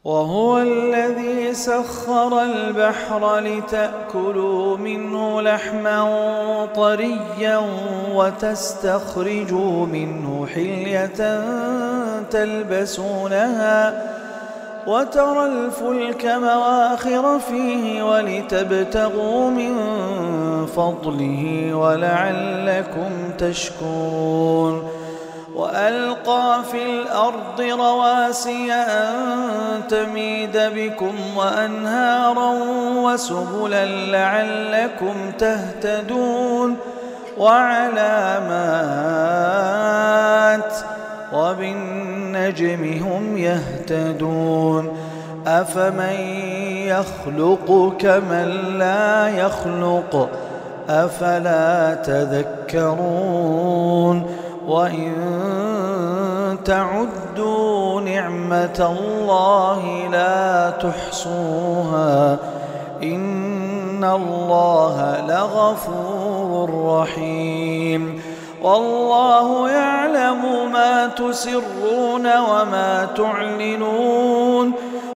وهو الذي سخر البحر لتأكلوا منه لحما طريا وتستخرجوا منه حلية تلبسونها وترى الفلك مواخر فيه ولتبتغوا من فضله ولعلكم تشكرون وألقى في الأرض رواسي أن تميد بكم وأنهارا وسبلا لعلكم تهتدون وعلامات وبالنجم هم يهتدون أفمن يخلق كمن لا يخلق أفلا تذكرون وإن تعدوا نعمة الله لا تحصوها إن الله لغفور رحيم والله يعلم ما تسرون وما تعلنون